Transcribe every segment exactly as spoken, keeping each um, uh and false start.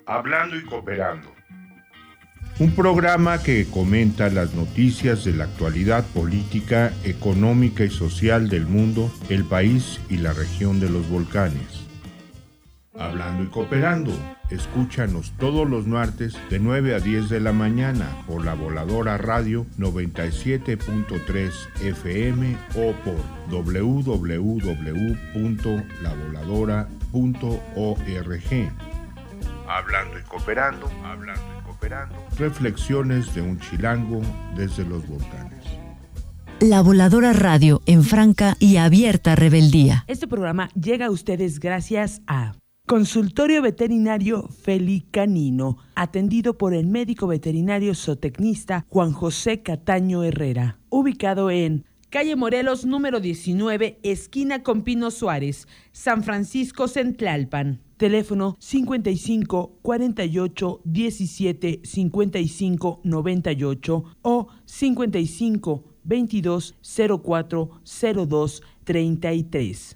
Hablando y Cooperando. Un programa que comenta las noticias de la actualidad política, económica y social del mundo, el país y la región de los volcanes. Hablando y Cooperando. Escúchanos todos los martes de nueve a diez de la mañana por La Voladora Radio noventa y siete punto tres F M o por doble u doble u doble u punto la voladora punto org. Hablando y Cooperando, hablando y cooperando. Reflexiones de un chilango desde los volcanes. La Voladora Radio en franca y abierta rebeldía. Este programa llega a ustedes gracias a Consultorio Veterinario Felicanino, atendido por el médico veterinario zootecnista Juan José Cataño Herrera, ubicado en calle Morelos número diecinueve, esquina con Pino Suárez, San Francisco Centlalpan. Teléfono cincuenta y cinco, cuarenta y ocho, diecisiete, cincuenta y cinco, noventa y ocho o cincuenta y cinco, veintidós, cero cuatro, cero dos, treinta y tres.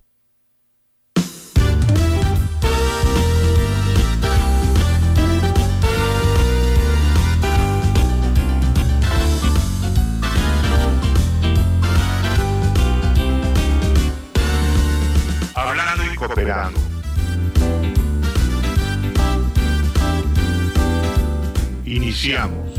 Hablando y Cooperando. Iniciamos.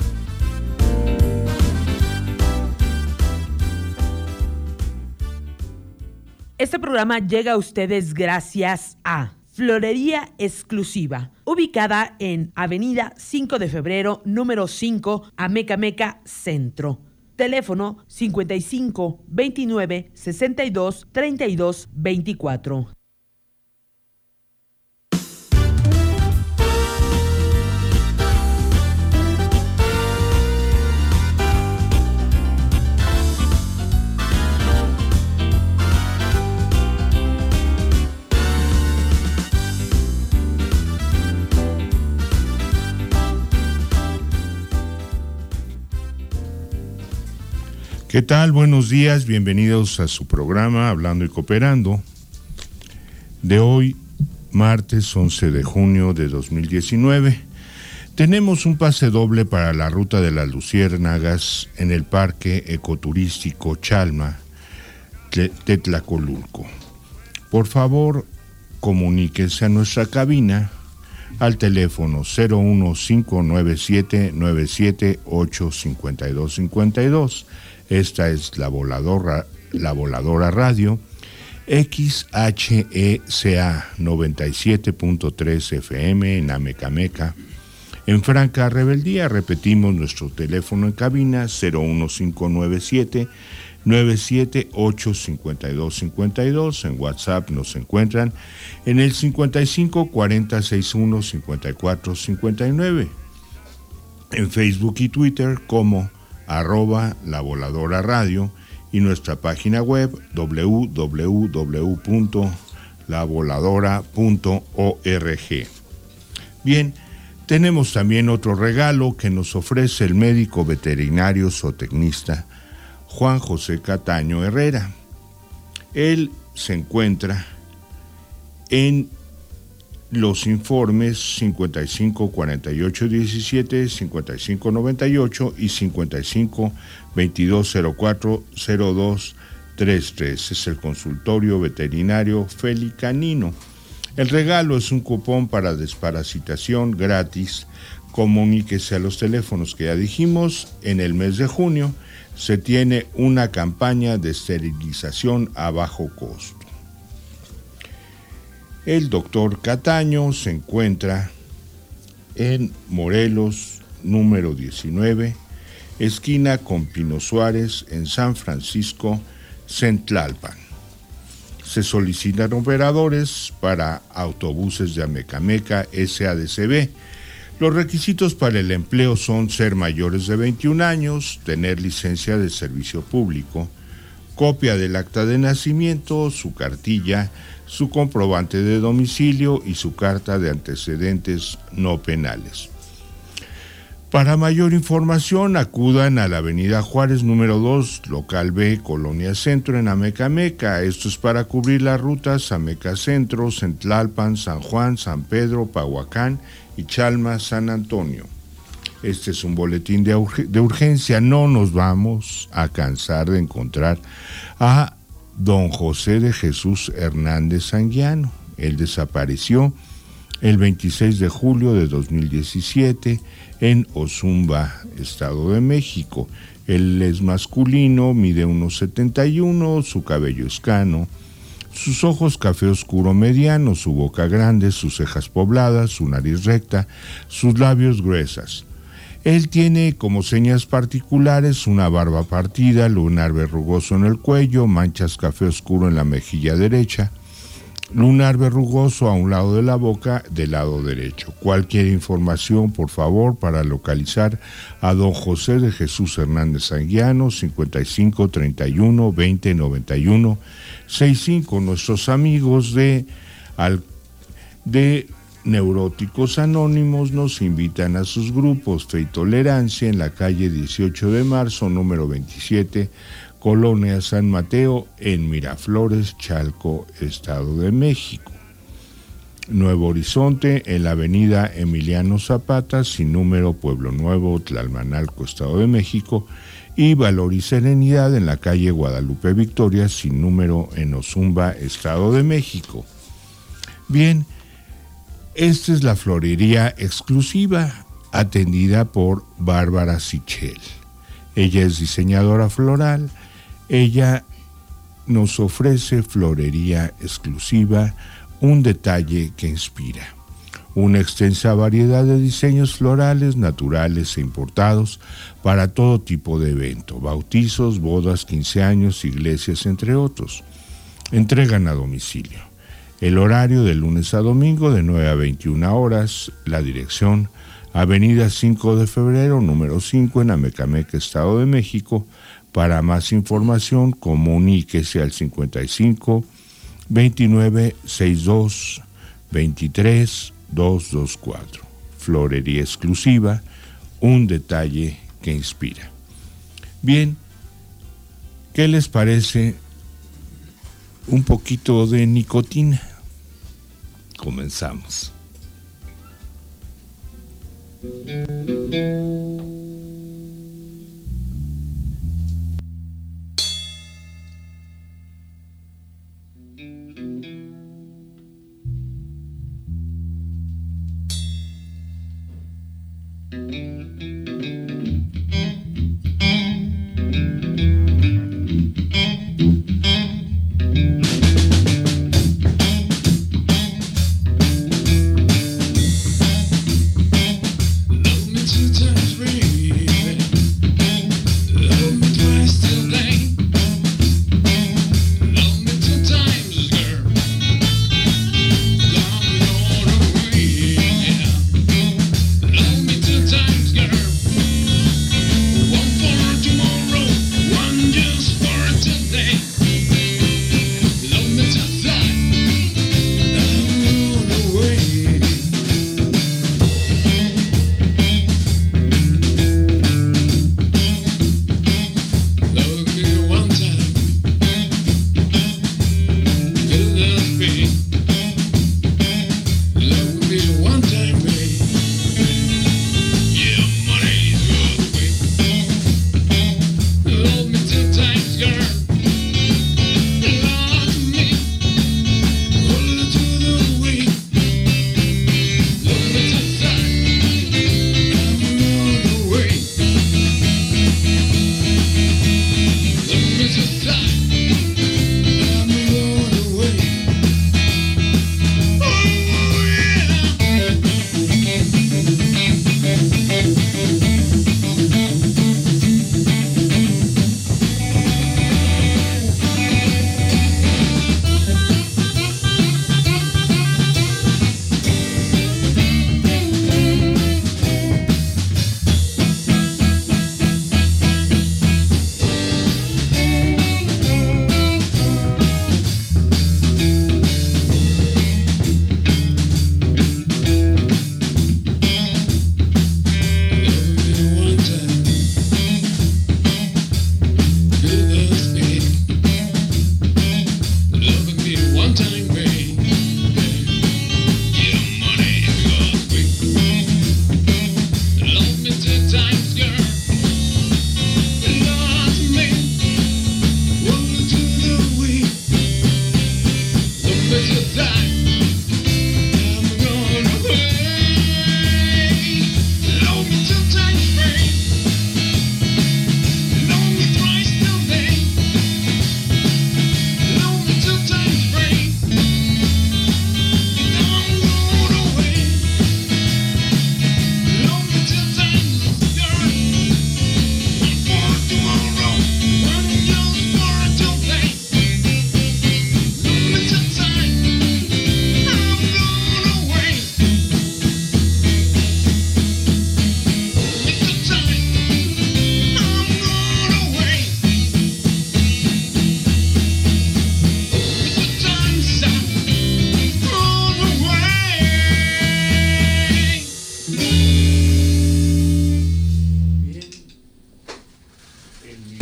Este programa llega a ustedes gracias a Florería Exclusiva, ubicada en Avenida cinco de febrero, número cinco, Amecameca Centro. Teléfono cincuenta y cinco, veintinueve, sesenta y dos, treinta y dos, veinticuatro. ¿Qué tal? Buenos días, bienvenidos a su programa Hablando y Cooperando de hoy, martes once de junio de dos mil diecinueve. Tenemos un pase doble para la Ruta de las Luciérnagas en el Parque Ecoturístico Chalma, Tetlacolulco. Por favor, comuníquese a nuestra cabina al teléfono cero uno cinco nueve siete nueve siete ocho cinco dos cinco dos. Esta es la voladora, la voladora radio X H E C A noventa y siete punto tres F M en Amecameca. En franca rebeldía, repetimos nuestro teléfono en cabina cero uno cinco nueve siete nueve siete ocho cinco dos cinco dos. En WhatsApp nos encuentran en el cincuenta y cinco, cuarenta, sesenta y uno, cincuenta y cuatro, cincuenta y nueve. En Facebook y Twitter como arroba La Voladora Radio y nuestra página web doble u doble u doble u punto la voladora punto org. Bien, tenemos también otro regalo que nos ofrece el médico veterinario zootecnista Juan José Cataño Herrera. Él se encuentra en los informes cincuenta y cinco, cuarenta y ocho, diecisiete, cincuenta y cinco, noventa y ocho y cincuenta y cinco, veintidós, cero cuatro, cero dos, treinta y tres. Es el consultorio veterinario Felicanino. El regalo es un cupón para desparasitación gratis. Comuníquese a los teléfonos que ya dijimos. En el mes de junio se tiene una campaña de esterilización a bajo costo. El doctor Cataño se encuentra en Morelos, número diecinueve, esquina con Pino Suárez, en San Francisco, Centlalpan. Se solicitan operadores para autobuses de Amecameca S A D C B. Los requisitos para el empleo son ser mayores de veintiún años, tener licencia de servicio público, copia del acta de nacimiento, su cartilla, su comprobante de domicilio y su carta de antecedentes no penales. Para mayor información, acudan a la Avenida Juárez número dos, local B, Colonia Centro, en Amecameca. Esto es para cubrir las rutas Ameca Centro, Centlalpan, San Juan, San Pedro, Pahuacán y Chalma, San Antonio. Este es un boletín de, urg- de urgencia. No nos vamos a cansar de encontrar a don José de Jesús Hernández Anguiano. Él desapareció el veintiséis de julio de dos mil diecisiete en Ozumba, Estado de México. Él es masculino, mide uno setenta y uno, su cabello es cano, sus ojos café oscuro mediano, su boca grande, sus cejas pobladas, su nariz recta, sus labios gruesas. Él tiene como señas particulares una barba partida, lunar verrugoso en el cuello, manchas café oscuro en la mejilla derecha, lunar verrugoso a un lado de la boca del lado derecho. Cualquier información, por favor, para localizar a don José de Jesús Hernández Anguiano, cincuenta y cinco, treinta y uno, veinte, noventa y uno, sesenta y cinco. Nuestros amigos de, al, de Neuróticos Anónimos nos invitan a sus grupos Fe y Tolerancia en la calle dieciocho de marzo, número veintisiete, Colonia San Mateo, en Miraflores, Chalco, Estado de México. Nuevo Horizonte, en la avenida Emiliano Zapata, sin número, Pueblo Nuevo, Tlalmanalco, Estado de México. Y Valor y Serenidad, en la calle Guadalupe Victoria, sin número, en Ozumba, Estado de México. Bien, esta es la florería exclusiva, atendida por Bárbara Sichel. Ella es diseñadora floral. Ella nos ofrece florería exclusiva, un detalle que inspira. Una extensa variedad de diseños florales, naturales e importados para todo tipo de evento, bautizos, bodas, quince años, iglesias, entre otros. Entregan a domicilio. El horario de lunes a domingo de nueve a veintiuna horas. La dirección, Avenida cinco de febrero, número cinco, en Amecameca, Estado de México. Para más información, comuníquese al cincuenta y cinco, veintinueve, sesenta y dos, veintitrés, doscientos veinticuatro. Florería exclusiva, un detalle que inspira. Bien, ¿qué les parece un poquito de nicotina? Comenzamos. Girl.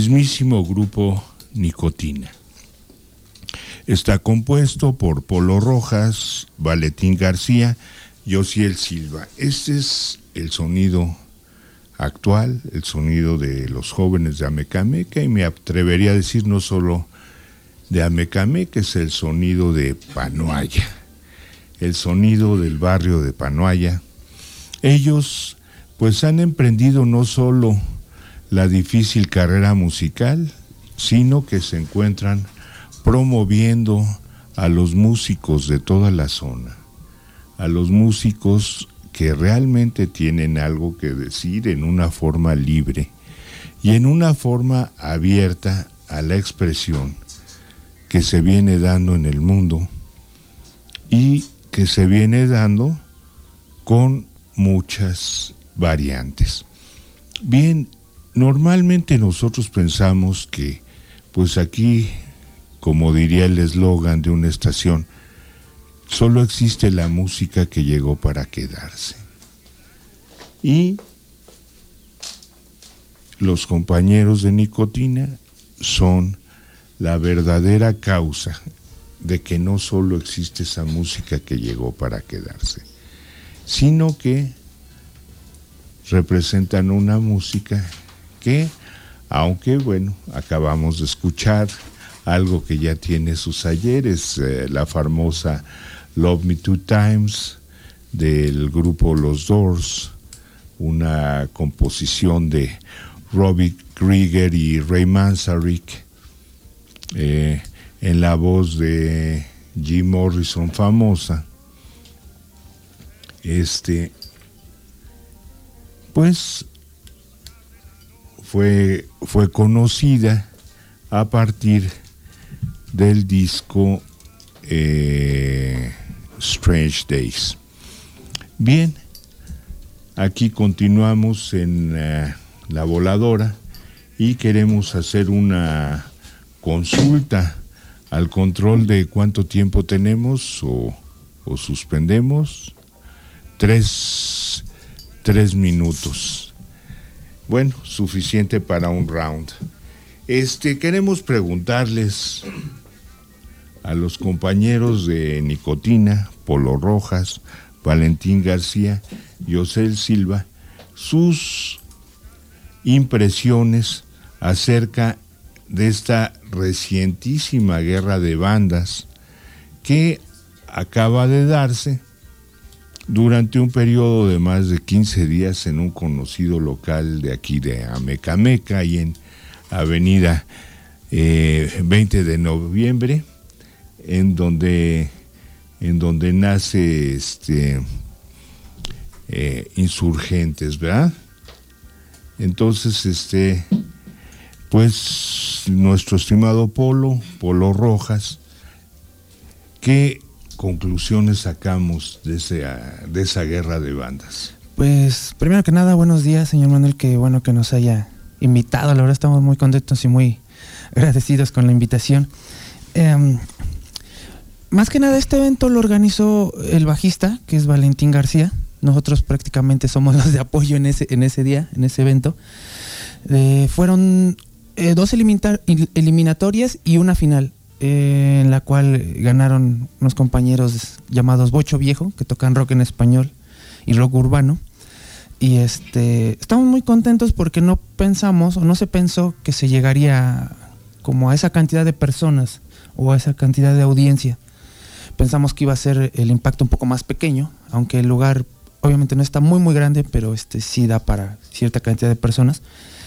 mismísimo grupo Nicotina. Está compuesto por Polo Rojas, Valentín García y Osiel Silva. Este es el sonido actual, el sonido de los jóvenes de Amecameca, y me atrevería a decir no solo de Amecameca, es el sonido de Panoaya, el sonido del barrio de Panoaya. Ellos pues han emprendido no solo la difícil carrera musical, sino que se encuentran promoviendo a los músicos de toda la zona, a los músicos que realmente tienen algo que decir en una forma libre y en una forma abierta a la expresión que se viene dando en el mundo y que se viene dando con muchas variantes. Bien, normalmente nosotros pensamos que, pues aquí, como diría el eslogan de una estación, solo existe la música que llegó para quedarse. Y los compañeros de Nicotina son la verdadera causa de que no solo existe esa música que llegó para quedarse, sino que representan una música que, aunque bueno, acabamos de escuchar algo que ya tiene sus ayeres, eh, la famosa Love Me Two Times del grupo Los Doors, una composición de Robbie Krieger y Ray Manzarek, eh, en la voz de Jim Morrison famosa. Este, pues fue, fue conocida a partir del disco eh, Strange Days. Bien, aquí continuamos en uh, La Voladora y queremos hacer una consulta al control de cuánto tiempo tenemos o, o suspendemos. Tres, tres minutos. Bueno, suficiente para un round. Este, queremos preguntarles a los compañeros de Nicotina, Polo Rojas, Valentín García y Osiel Silva, sus impresiones acerca de esta recientísima guerra de bandas que acaba de darse durante un periodo de más de quince días en un conocido local de aquí de Amecameca y en Avenida eh, veinte de noviembre, en donde en donde nace este eh, Insurgentes, ¿verdad? Entonces, este, pues nuestro estimado Polo, Polo Rojas, ¿qué conclusiones sacamos de esa, de esa guerra de bandas? Pues, primero que nada, buenos días, señor Manuel, que bueno que nos haya invitado. La verdad estamos muy contentos y muy agradecidos con la invitación. Eh, más que nada, este evento lo organizó el bajista, que es Valentín García. Nosotros prácticamente somos los de apoyo en ese, en ese día, en ese evento. Eh, fueron eh, dos elimina- eliminatorias y una final, eh, en la cual ganaron unos compañeros llamados Bocho Viejo, que tocan rock en español y rock urbano. Y este, estamos muy contentos porque no pensamos, o no se pensó que se llegaría como a esa cantidad de personas o a esa cantidad de audiencia. Pensamos que iba a ser el impacto un poco más pequeño, aunque el lugar obviamente no está muy muy grande, pero este sí da para cierta cantidad de personas.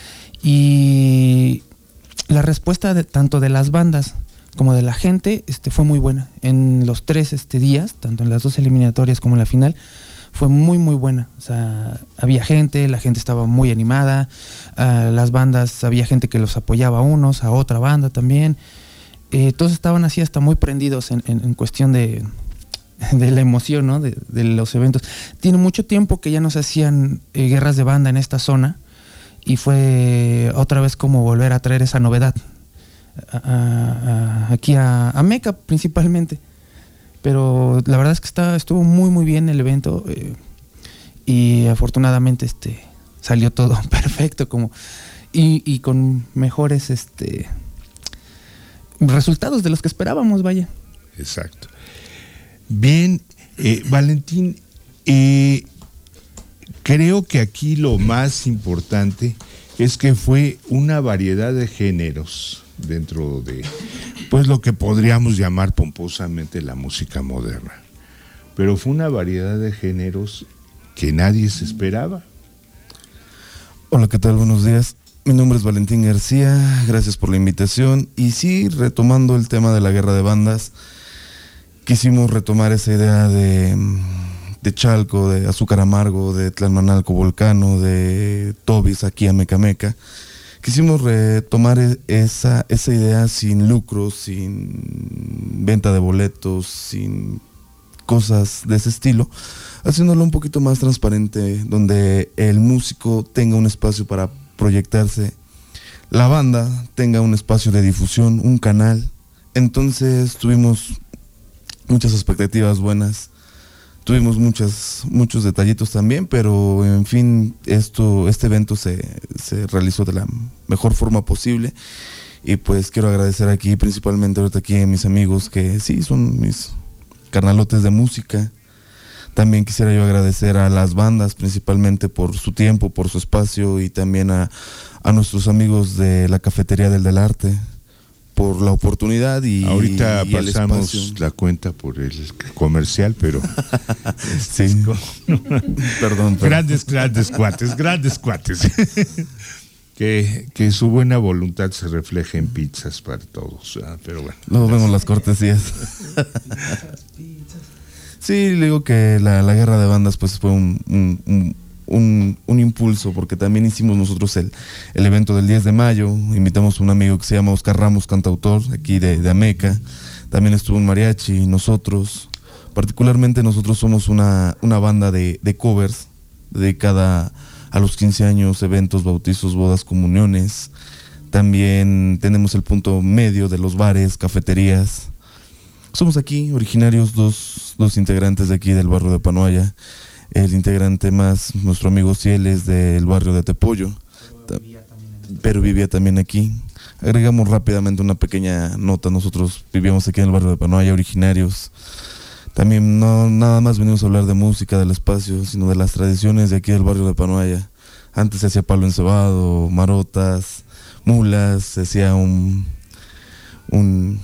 Y la respuesta de, tanto de las bandas como de la gente este, fue muy buena. En los tres este, días, tanto en las dos eliminatorias como en la final, fue muy muy buena. O sea, había gente, la gente estaba muy animada, uh, las bandas, había gente que los apoyaba a unos, a otra banda también. Eh, todos estaban así hasta muy prendidos en, en, en cuestión de, de la emoción, ¿no? de, de los eventos. Tiene mucho tiempo que ya no se hacían eh, guerras de banda en esta zona y fue otra vez como volver a traer esa novedad a, a, a, aquí a, a Meca principalmente. Pero la verdad es que está, estuvo muy muy bien el evento eh, y afortunadamente este, salió todo perfecto como... y, y con mejores este resultados de los que esperábamos, vaya. Exacto. Bien, eh, Valentín, eh, creo que aquí lo más importante es que fue una variedad de géneros dentro de, pues, lo que podríamos llamar pomposamente la música moderna. Pero fue una variedad de géneros que nadie se esperaba. Hola, ¿qué tal? Buenos días. Mi nombre es Valentín García, gracias por la invitación. Y sí, retomando el tema de la guerra de bandas, quisimos retomar esa idea de, de Chalco, de Azúcar Amargo, de Tlalmanalco Volcano, de Tobis aquí a Mecameca. Quisimos retomar esa, esa idea sin lucro, sin venta de boletos, sin cosas de ese estilo, haciéndolo un poquito más transparente, donde el músico tenga un espacio para proyectarse, la banda tenga un espacio de difusión, un canal. Entonces tuvimos muchas expectativas buenas, tuvimos muchas, muchos detallitos también, pero en fin, esto, este evento se, se realizó de la mejor forma posible. Y pues quiero agradecer aquí, principalmente ahorita aquí a mis amigos que sí son mis carnalotes de música. También quisiera yo agradecer a las bandas, principalmente por su tiempo, por su espacio, y también a, a nuestros amigos de la Cafetería del Del Arte por la oportunidad y ahorita y pasamos la cuenta por el comercial, pero sí. perdón, perdón. Grandes, grandes cuates, grandes cuates. que, que su buena voluntad se refleje en pizzas para todos, ¿verdad? Pero bueno. Luego vemos las cortesías. Sí, le digo que la, la guerra de bandas pues fue un, un, un, un, un impulso, porque también hicimos nosotros el, el evento del diez de mayo, invitamos a un amigo que se llama Oscar Ramos, cantautor, aquí de, de Ameca, también estuvo un mariachi, nosotros, particularmente nosotros somos una, una banda de, de covers, dedicada a los quince años, eventos, bautizos, bodas, comuniones. También tenemos el punto medio de los bares, cafeterías. Somos aquí originarios, dos, dos integrantes de aquí del barrio de Panoaya. El integrante más, nuestro amigo Ciel, es del barrio de Tepollo, pero vivía también, pero vivía también aquí. Agregamos rápidamente una pequeña nota, nosotros vivíamos aquí en el barrio de Panoaya, originarios. También no nada más venimos a hablar de música, del espacio, sino de las tradiciones de aquí del barrio de Panoaya. Antes se hacía palo encebado, marotas, mulas, se hacía un... un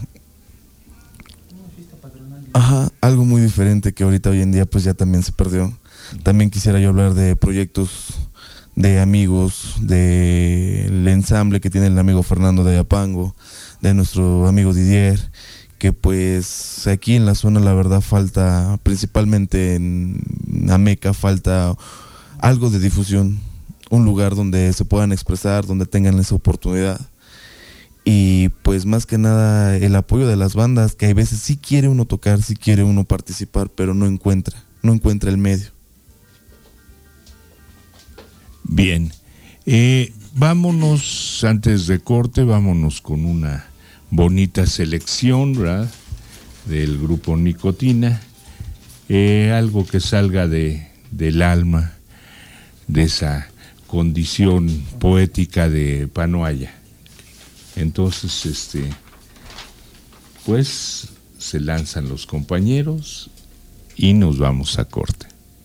Ajá, algo muy diferente que ahorita hoy en día pues ya también se perdió. También quisiera yo hablar de proyectos de amigos, del ensamble que tiene el amigo Fernando de Ayapango, de nuestro amigo Didier, que pues aquí en la zona la verdad falta, principalmente en Ameca, falta algo de difusión, un lugar donde se puedan expresar, donde tengan esa oportunidad. Y pues más que nada el apoyo de las bandas, que a veces sí quiere uno tocar, sí quiere uno participar, pero no encuentra, no encuentra el medio. Bien, eh, vámonos antes de corte, vámonos con una bonita selección, ¿verdad?, del grupo Nicotina, eh, algo que salga de, del alma, de esa condición poética de Panoaya. Entonces, este, pues se lanzan los compañeros y nos vamos a corte.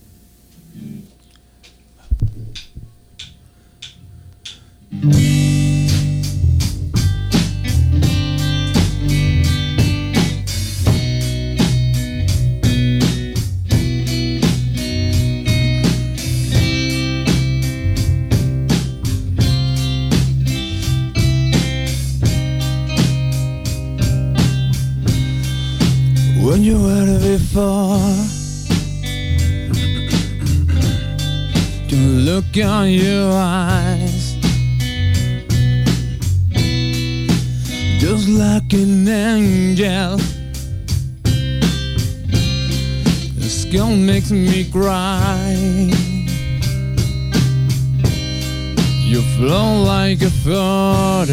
When you were before, to look in your eyes, just like an angel. The skin makes me cry. You flow like a floater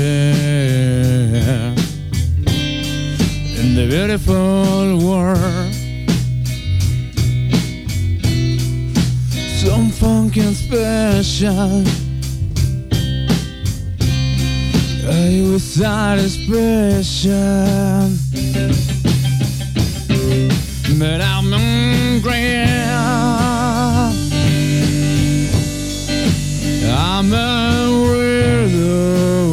in the beautiful world. Some funky and special. I was not special, but I'm hungry. I'm a weirdo.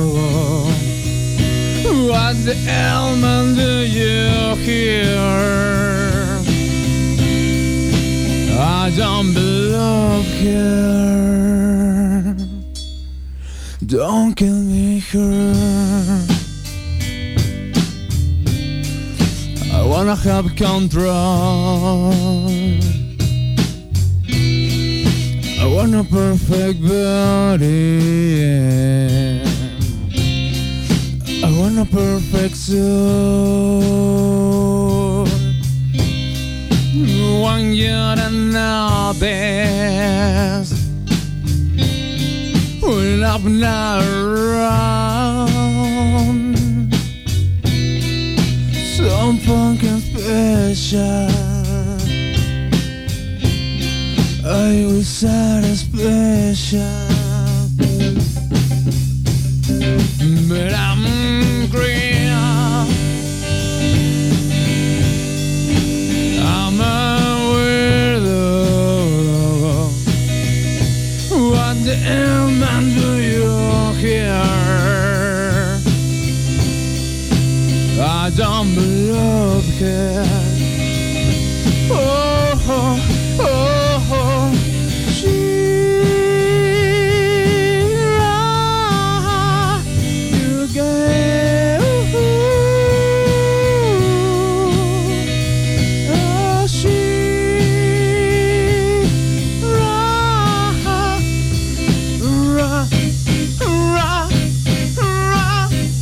What the hell man do you hear? I don't belong here. Don't kill me here. I wanna have control. I want a perfect body. I want a perfect soul. One year and now best. When I'm not around, some funkin' special. I was at a special, but I'm hungry. I'm a weirdo. What the hell man do you hear? I don't belong here. Oh, oh, oh, oh. Shira, you gave. Oh, Shira, ra, ra, ra,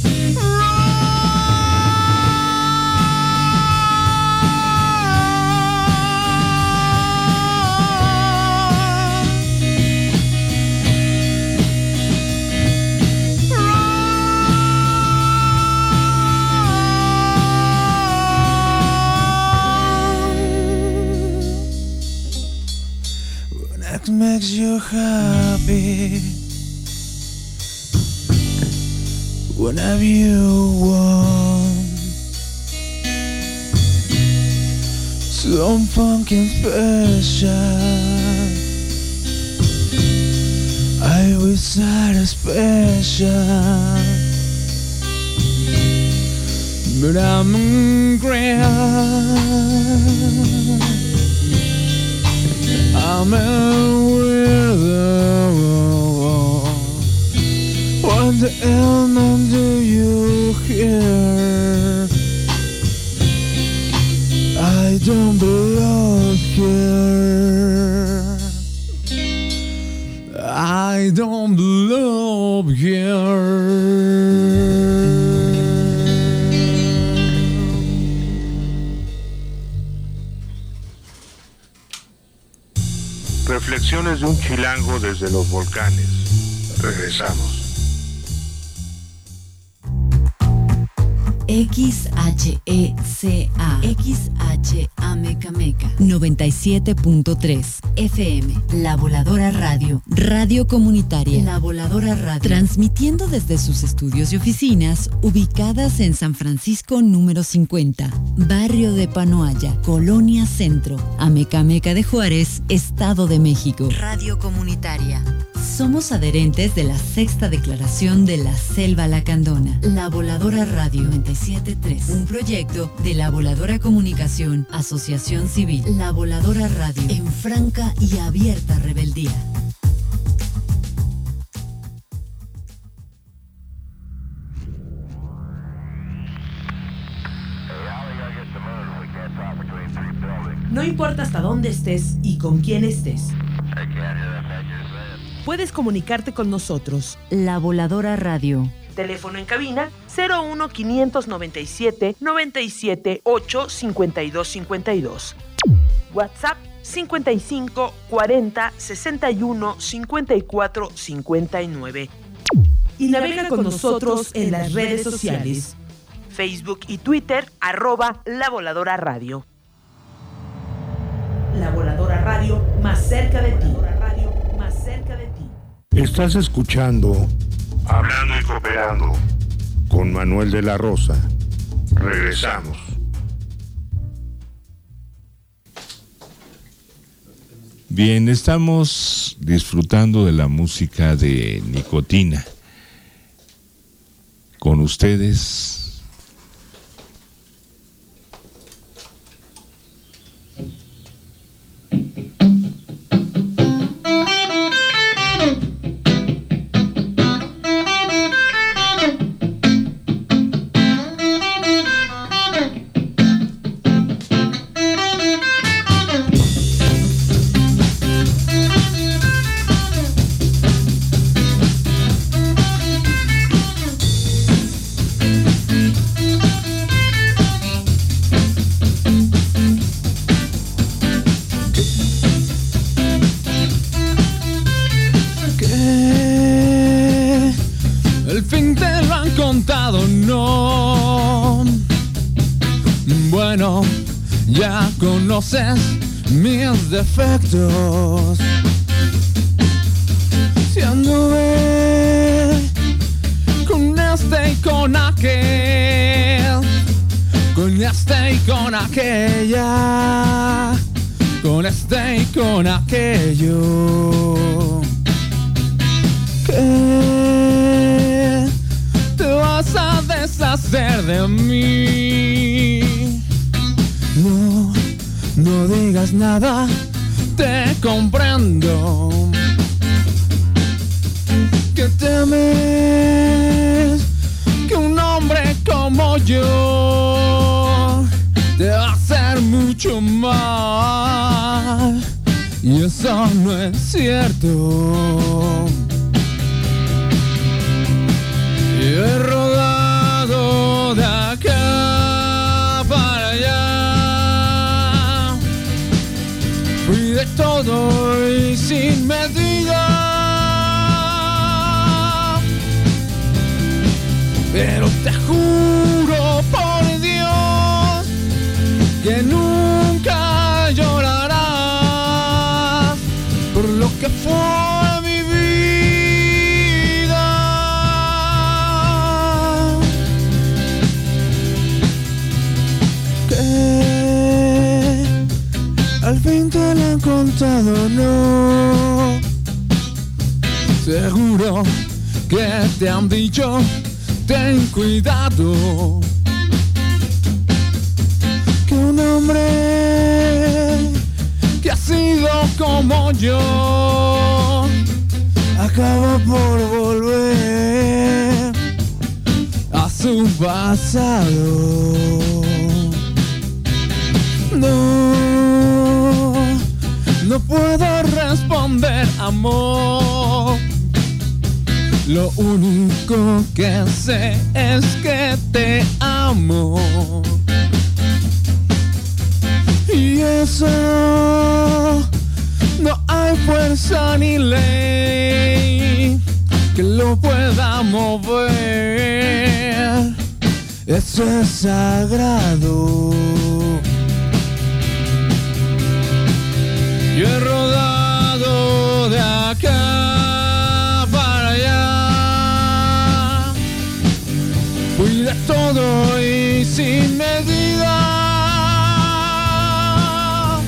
What makes you happy? Whenever you want some funkin' special, I wish I had a special, but I'm hungry. I'm a weirdo. What the hell man do you hear? I don't belong here. I don't belong here. Reflexiones de un chilango desde los volcanes. Regresamos. X H E C A X H A Mecameca noventa y siete punto tres F M. La Voladora Radio, radio comunitaria. La Voladora Radio, transmitiendo desde sus estudios y oficinas ubicadas en San Francisco número cincuenta, barrio de Panoaya, Colonia Centro, Amecameca de Juárez, Estado de México. Radio comunitaria. Somos adherentes de la sexta declaración de la Selva Lacandona. La Voladora Radio noventa y siete punto tres, un proyecto de La Voladora Comunicación, Asociación Civil. La Voladora Radio, en franca y abierta rebeldía. No importa hasta dónde estés y con quién estés. Puedes comunicarte con nosotros. La Voladora Radio. Teléfono en cabina cero uno quinientos noventa y siete noventa y siete ocho cincuenta y dos cincuenta y dos. WhatsApp cincuenta y cinco cuarenta sesenta y uno cincuenta y cuatro cincuenta y nueve. Y navega con nosotros en las redes sociales. Facebook y Twitter, arroba La Voladora Radio. La Voladora Radio, más cerca de ti. Más cerca de ti. Estás escuchando Hablando y Cooperando. Operando con Manuel de la Rosa. Regresamos. Bien, estamos disfrutando de la música de Nicotina. Con ustedes, conoces mis defectos. Si anduve con este y con aquel, con este y con aquella, con este y con aquello, ¿qué te vas a deshacer de mí? No, no digas nada, te comprendo. Que temes que un hombre como yo te va a hacer mucho mal, y eso no es cierto. Y he rodado de acá para allá, fui de todo y sin medida, pero te juro por Dios que nunca llorarás por lo que fue mi vida. Que al fin te lo han contado, no. Seguro que te han dicho, ten cuidado, que un hombre que ha sido como yo acaba por volver a su pasado. No, no puedo responder, amor. Lo único que sé es que te amo. Y eso no hay fuerza ni ley que lo pueda mover. Eso es sagrado. Yo he rodado de acá para allá, fui de todo y sin medida,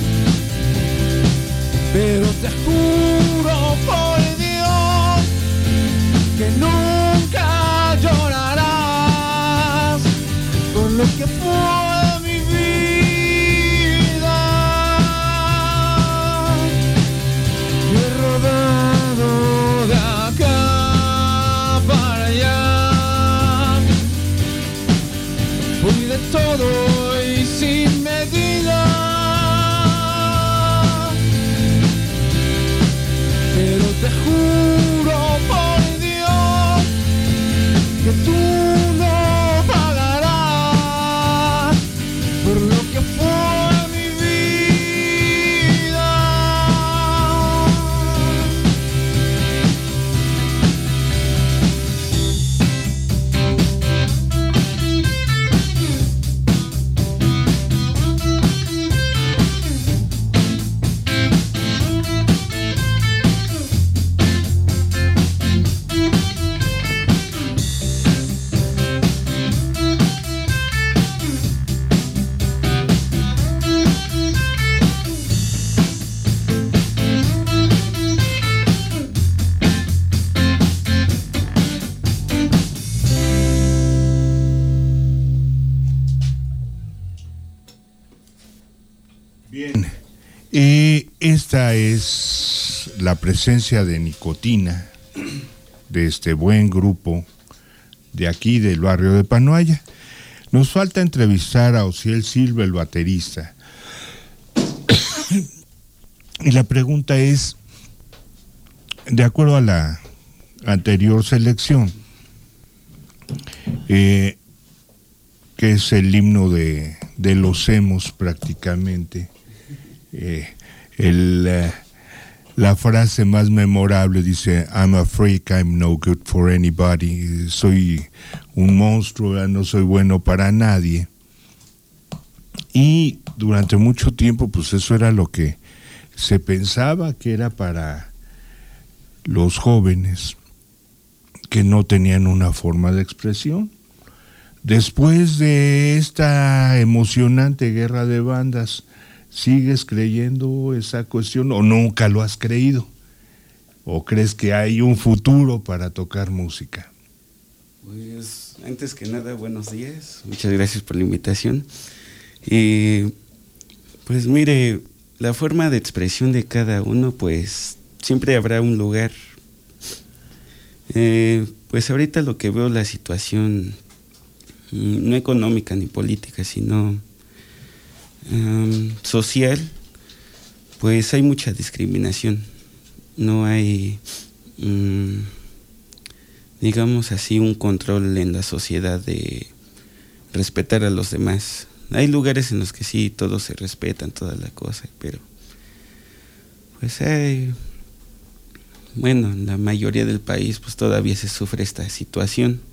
pero te juro por Dios que nunca llorarás por lo que fue mi vida. Yo he rodado de acá para allá, fui de todo y sin medida, pero te juro por Dios esta es la presencia de Nicotina, de este buen grupo de aquí del barrio de Panoaya. Nos falta entrevistar a Osiel Silva, el baterista. Y la pregunta es, de acuerdo a la anterior selección, eh, que es el himno de, de los emos prácticamente, eh, el, uh, la frase más memorable dice, I'm a freak, I'm no good for anybody, soy un monstruo, no soy bueno para nadie. Y durante mucho tiempo pues eso era lo que se pensaba que era para los jóvenes que no tenían una forma de expresión. Después de esta emocionante guerra de bandas, ¿sigues creyendo esa cuestión o nunca lo has creído? ¿O crees que hay un futuro para tocar música? Pues antes que nada, buenos días, muchas gracias por la invitación. Y pues mire, la forma de expresión de cada uno, pues siempre habrá un lugar. Eh, pues ahorita lo que veo, la situación no económica ni política, sino um, social, pues hay mucha discriminación. No hay, um, digamos así, un control en la sociedad de respetar a los demás. Hay lugares en los que sí, todos se respetan, toda la cosa, pero pues hay, bueno, en la mayoría del país pues todavía se sufre esta situación.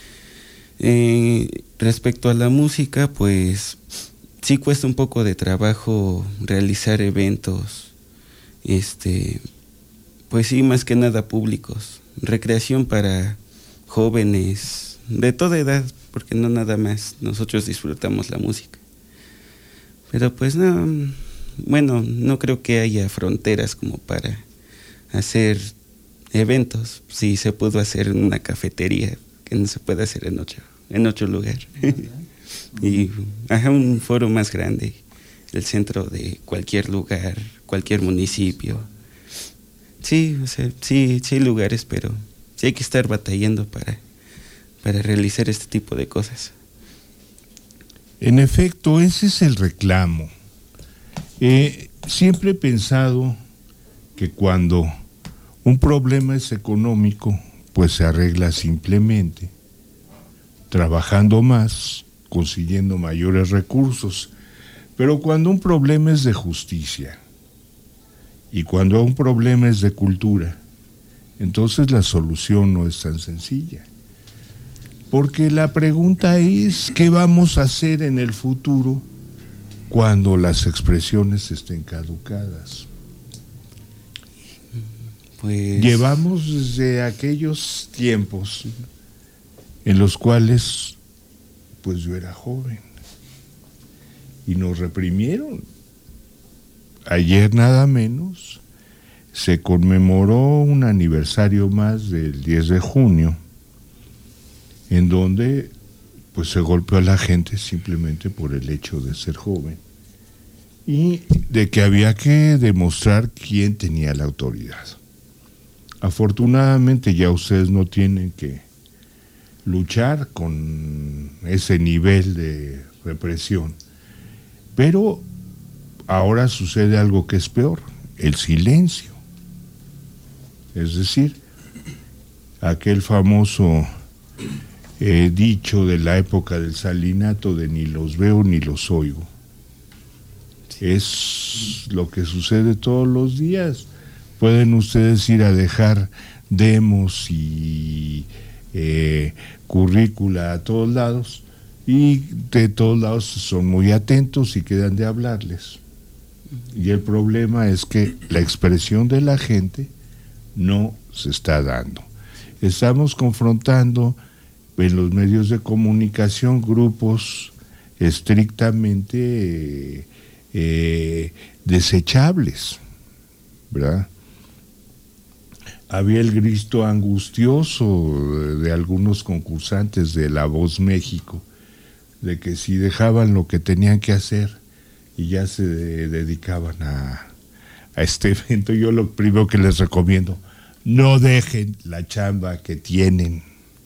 Eh, respecto a la música, pues sí cuesta un poco de trabajo realizar eventos, este, pues sí, más que nada públicos, recreación para jóvenes de toda edad, porque no nada más nosotros disfrutamos la música. Pero pues no, bueno, no creo que haya fronteras como para hacer eventos. Sí se pudo hacer en una cafetería, que no se puede hacer en otro, en otro lugar. Y ajá, un foro más grande, el centro de cualquier lugar, cualquier municipio. Sí, o sea, sí, sí hay lugares, pero sí hay que estar batallando para, para realizar este tipo de cosas. En efecto, ese es el reclamo. Eh, siempre he pensado que cuando un problema es económico, pues se arregla simplemente trabajando más, consiguiendo mayores recursos. Pero cuando un problema es de justicia y cuando un problema es de cultura, entonces la solución no es tan sencilla. Porque la pregunta es, ¿qué vamos a hacer en el futuro cuando las expresiones estén caducadas? Pues Llevamos desde aquellos tiempos en los cuales pues yo era joven y nos reprimieron. Ayer nada menos se conmemoró un aniversario más del diez de junio en donde pues se golpeó a la gente simplemente por el hecho de ser joven y de que había que demostrar quién tenía la autoridad. Afortunadamente ya ustedes no tienen que luchar con ese nivel de represión, pero ahora sucede algo que es peor, el silencio. Es decir, aquel famoso eh, dicho de la época del salinato de ni los veo ni los oigo. Es lo que sucede todos los días. Pueden ustedes ir a dejar demos y eh, currícula a todos lados y de todos lados son muy atentos y quedan de hablarles. Y el problema es que la expresión de la gente no se está dando. Estamos confrontando en los medios de comunicación grupos estrictamente eh, eh, desechables, ¿verdad? Había el grito angustioso de, de algunos concursantes de La Voz México, de que si dejaban lo que tenían que hacer y ya se de, dedicaban a, a este evento, yo lo primero que les recomiendo, no dejen la chamba que tienen.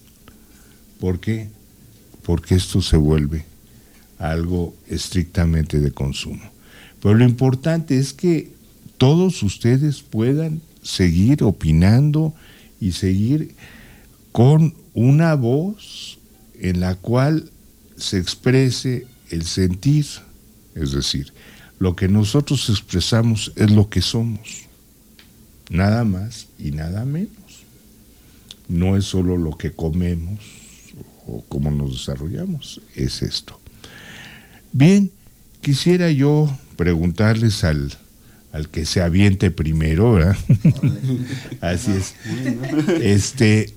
¿Por qué? Porque esto se vuelve algo estrictamente de consumo. Pero lo importante es que todos ustedes puedan seguir opinando y seguir con una voz en la cual se exprese el sentir, es decir, lo que nosotros expresamos es lo que somos, nada más y nada menos. No es solo lo que comemos o cómo nos desarrollamos, es esto. Bien, quisiera yo preguntarles al, al que se aviente primero, ¿verdad? Así es. Este,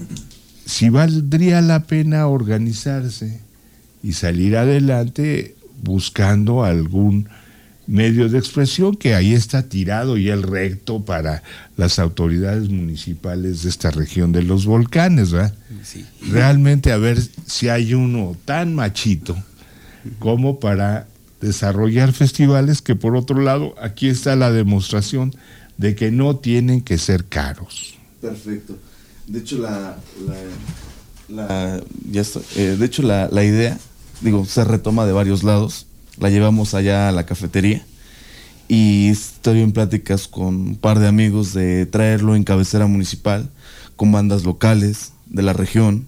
si valdría la pena organizarse y salir adelante buscando algún medio de expresión que ahí está tirado y el recto para las autoridades municipales de esta región de los volcanes, ¿verdad? Sí. Realmente a ver si hay uno tan machito como para desarrollar festivales que, por otro lado, aquí está la demostración de que no tienen que ser caros. Perfecto. De hecho, la, la, la ya está, eh, de hecho la, la idea, digo, se retoma de varios lados. La llevamos allá a la cafetería y estoy en pláticas con un par de amigos de traerlo en cabecera municipal con bandas locales de la región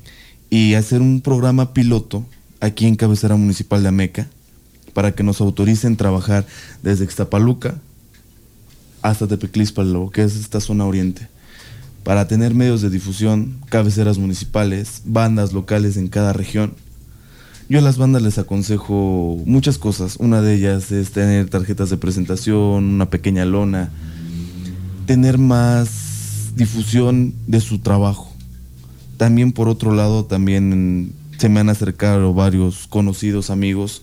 y hacer un programa piloto aquí en cabecera municipal de Ameca para que nos autoricen trabajar desde Ixtapaluca hasta Tepeclíspalo, que es esta zona oriente, para tener medios de difusión, cabeceras municipales, bandas locales en cada región. Yo a las bandas les aconsejo muchas cosas. Una de ellas es tener tarjetas de presentación, una pequeña lona, tener más difusión de su trabajo. También, por otro lado, también se me han acercado varios conocidos amigos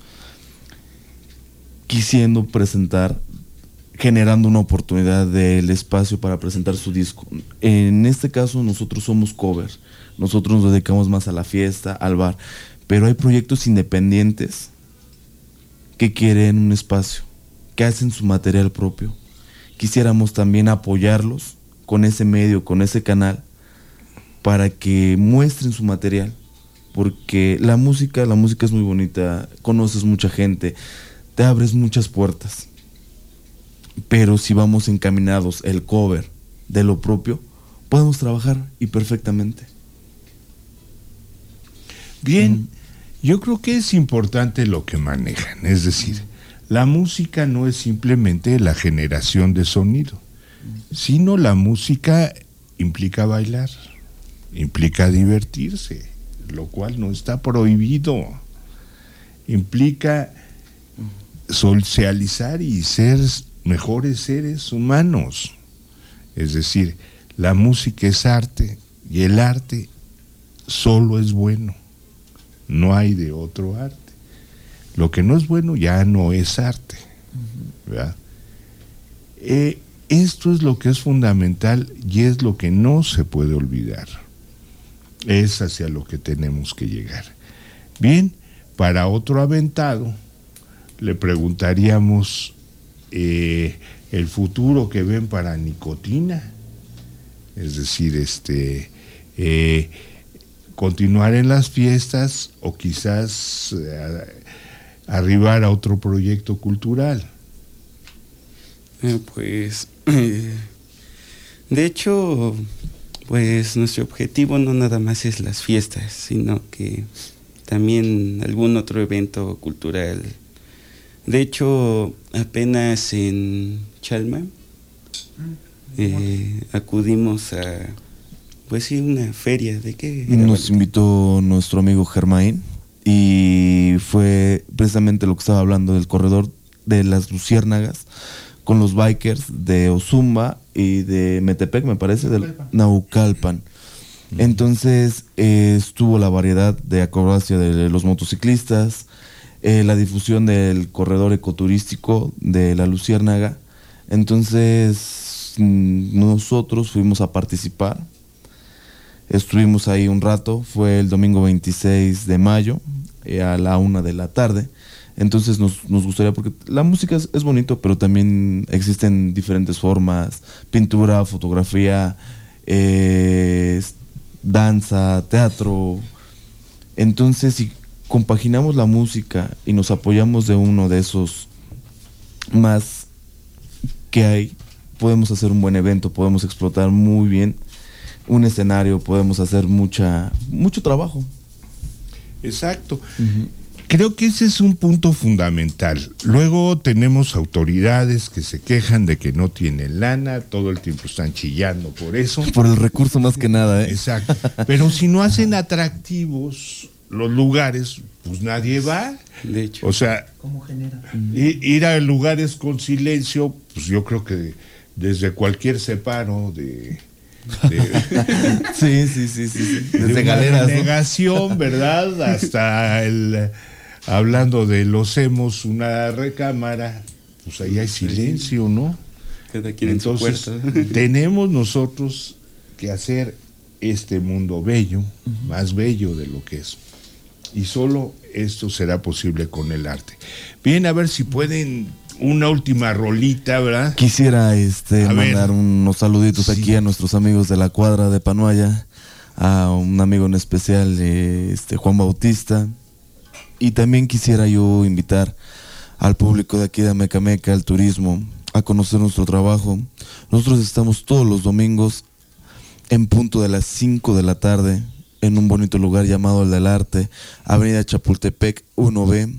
quisiendo presentar, generando una oportunidad del espacio para presentar su disco. En este caso nosotros somos covers, nosotros nos dedicamos más a la fiesta, al bar, pero hay proyectos independientes que quieren un espacio, que hacen su material propio. Quisiéramos también apoyarlos con ese medio, con ese canal, para que muestren su material, porque la música, la música es muy bonita, conoces mucha gente, te abres muchas puertas, pero si vamos encaminados el cover de lo propio, podemos trabajar y perfectamente. Bien, Mm. yo creo que es importante lo que manejan, es decir, la música no es simplemente la generación de sonido, sino la música implica bailar, implica divertirse, lo cual no está prohibido, implica socializar y ser mejores seres humanos. Es decir, la música es arte y el arte solo es bueno, no hay de otro arte. Lo que no es bueno ya no es arte, ¿verdad? Eh, esto es lo que es fundamental y es lo que no se puede olvidar. Es hacia lo que tenemos que llegar. Bien, para otro aventado le preguntaríamos eh, el futuro que ven para Nicotina, es decir, este eh, continuar en las fiestas o quizás eh, arribar a otro proyecto cultural. Eh, pues, eh, de hecho, pues nuestro objetivo no nada más es las fiestas, sino que también algún otro evento cultural. De hecho, apenas en Chalma eh, acudimos a, pues sí, una feria. ¿De qué era? Nos invitó nuestro amigo Germain y fue precisamente lo que estaba hablando del corredor de las Luciérnagas con los bikers de Ozumba y de Metepec, me parece, de Naucalpan. Entonces eh, estuvo la variedad de acrobacia de los motociclistas, eh, la difusión del corredor ecoturístico de la Luciérnaga. Entonces mm, nosotros fuimos a participar, estuvimos ahí un rato, fue el domingo veintiséis de mayo eh, a la una de la tarde. Entonces nos, nos gustaría, porque la música es, es bonito, pero también existen diferentes formas: pintura, fotografía, eh, danza, teatro. Entonces, si compaginamos la música y nos apoyamos de uno de esos más que hay, podemos hacer un buen evento, podemos explotar muy bien un escenario, podemos hacer mucha mucho trabajo. Exacto. Uh-huh. Creo que ese es un punto fundamental. Luego tenemos autoridades que se quejan de que no tienen lana, todo el tiempo están chillando por eso. Por el recurso más que nada, ¿eh? Exacto. Pero si no hacen atractivos los lugares, pues nadie va. De hecho. O sea, ¿cómo genera? Ir, ir a lugares con silencio, pues yo creo que desde cualquier separo de... de sí, sí, sí, sí, sí. Desde de galeras, una negación, ¿no? ¿Verdad? Hasta el... Hablando de los hemos, una recámara, pues ahí hay silencio, ¿no? Cada quien Entonces, en su puerta. Tenemos nosotros que hacer este mundo bello, uh-huh. más bello de lo que es. Y solo esto será posible con el arte. Bien, a ver si pueden una última rolita, ¿verdad? Quisiera este, mandar ver. unos saluditos sí. aquí a nuestros amigos de la cuadra de Panuaya, a un amigo en especial, este, Juan Bautista. Y también quisiera yo invitar al público de aquí de Amecameca, al turismo, a conocer nuestro trabajo. Nosotros estamos todos los domingos en punto de las cinco de la tarde en un bonito lugar llamado El del Arte, Avenida Chapultepec uno B,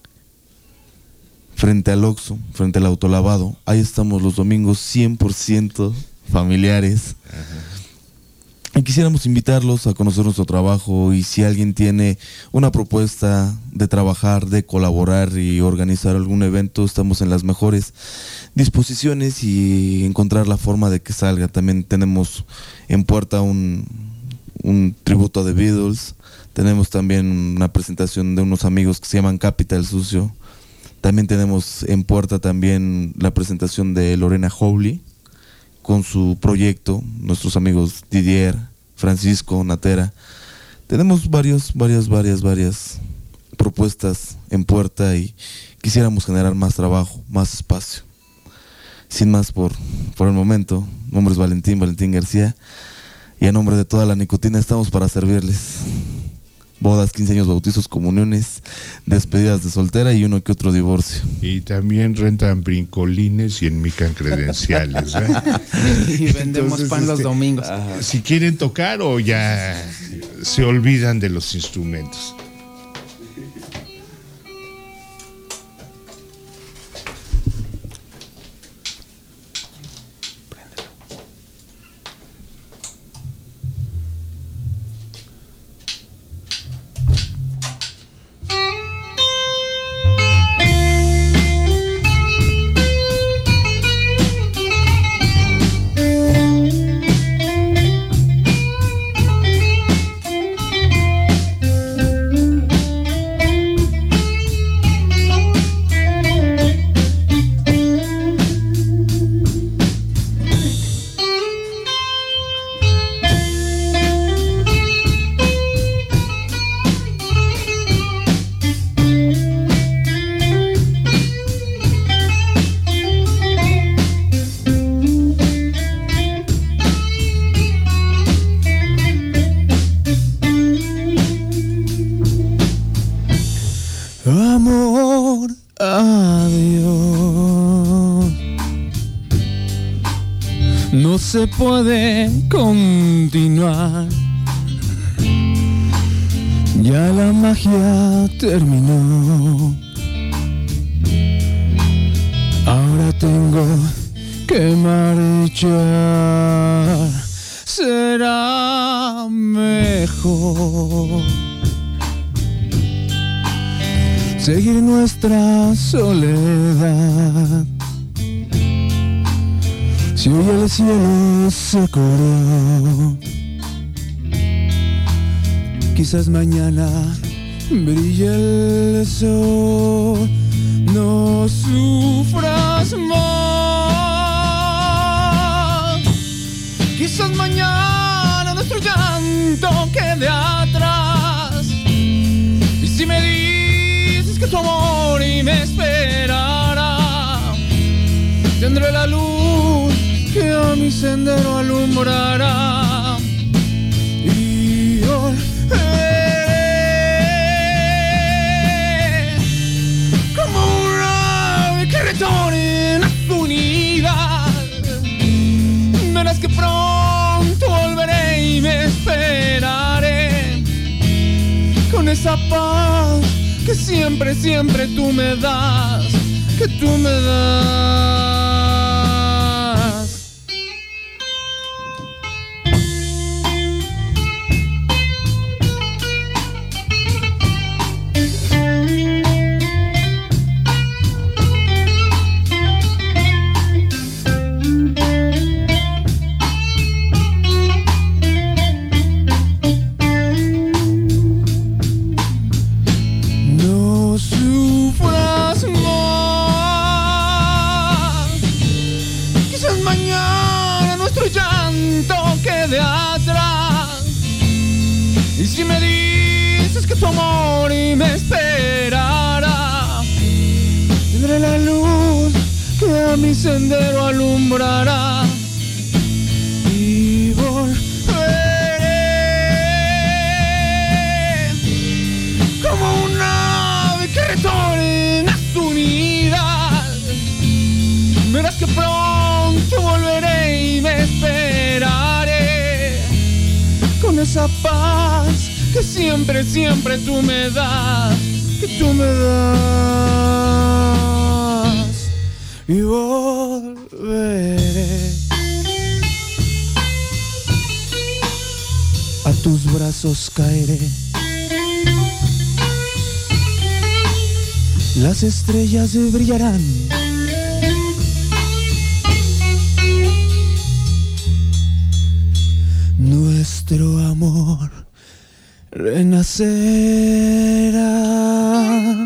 frente al Oxxo, frente al autolavado. Ahí estamos los domingos cien por ciento familiares. Ajá. Y quisiéramos invitarlos a conocer nuestro trabajo, y si alguien tiene una propuesta de trabajar, de colaborar y organizar algún evento, estamos en las mejores disposiciones y encontrar la forma de que salga. También tenemos en puerta un, un tributo a The Beatles, tenemos también una presentación de unos amigos que se llaman Capital Sucio, también tenemos en puerta también la presentación de Lorena Howley con su proyecto, nuestros amigos Didier, Francisco, Natera. Tenemos varios, varias, varias, varias propuestas en puerta y quisiéramos generar más trabajo, más espacio. Sin más por, por el momento, mi nombre es Valentín, Valentín García, y a nombre de toda la Nicotina estamos para servirles. Bodas, quince años, bautizos, comuniones, despedidas de soltera y uno que otro divorcio. Y también rentan brincolines y enmican credenciales, ¿eh? Y vendemos Entonces, pan este, los domingos. Ajá. Si quieren tocar o ya se olvidan de los instrumentos. Se puede continuar. Ya la magia terminó. Ahora tengo que marchar. Será mejor seguir nuestra soledad. Si hoy el cielo se corrió, quizás mañana brille el sol. No sufras más. Quizás mañana nuestro llanto quede atrás. Y si me dices que tu amor mi sendero alumbrará. Y volveré como un ave que retorna a su nido. Verás que pronto volveré y me esperaré con esa paz que siempre, siempre tú me das, que tú me das. Tu amor y me esperará. Tendré la luz que a mi sendero alumbrará. Y volveré como un ave que retorna a su nido. Verás que pronto volveré y me esperaré con esa paz que siempre, siempre tú me das, que tú me das. Y volveré a tus brazos caeré. Las estrellas brillarán. Nuestro amor renacerá.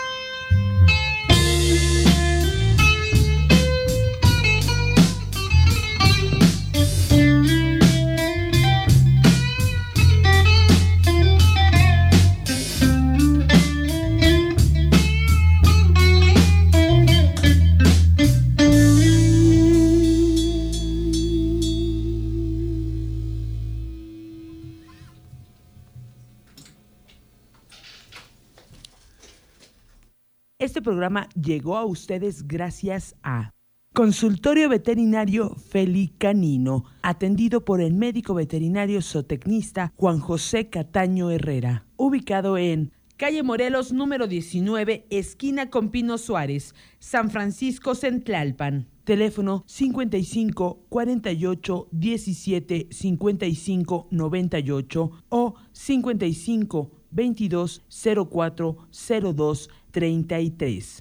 Este programa llegó a ustedes gracias a Consultorio Veterinario Felicanino, atendido por el médico veterinario zootecnista Juan José Cataño Herrera, ubicado en calle Morelos número diecinueve, esquina con Pino Suárez, San Francisco Centlalpan. Teléfono cincuenta y cinco, cuarenta y ocho, diecisiete, cincuenta y cinco, noventa y ocho o cincuenta y cinco, veintidós, cero cuatro, cero dos, treinta y tres.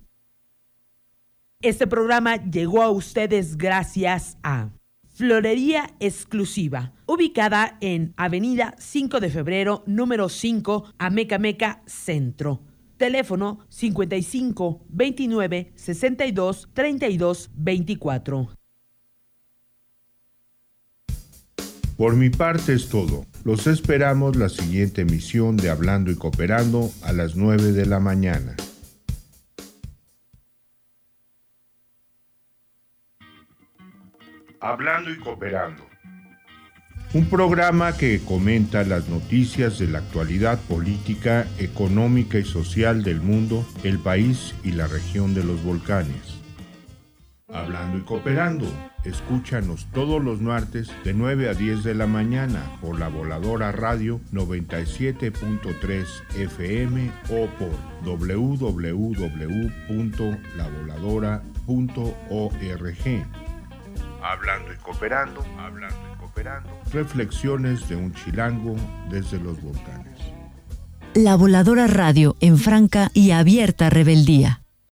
Este programa llegó a ustedes gracias a Florería Exclusiva, ubicada en Avenida cinco de febrero, número cinco, Amecameca Centro. Teléfono cincuenta y cinco, veintinueve, sesenta y dos, treinta y dos, veinticuatro. Por mi parte es todo. Los esperamos la siguiente emisión de Hablando y Cooperando a las nueve de la mañana. Hablando y Cooperando. Un programa que comenta las noticias de la actualidad política, económica y social del mundo, el país y la región de los volcanes. Hablando y Cooperando. Escúchanos todos los martes de nueve a diez de la mañana por la Voladora Radio noventa y siete punto tres F M o por doble u doble u doble u punto la voladora punto org. Hablando y Cooperando, hablando y cooperando. Reflexiones de un chilango desde los volcanes. La Voladora Radio en franca y abierta rebeldía.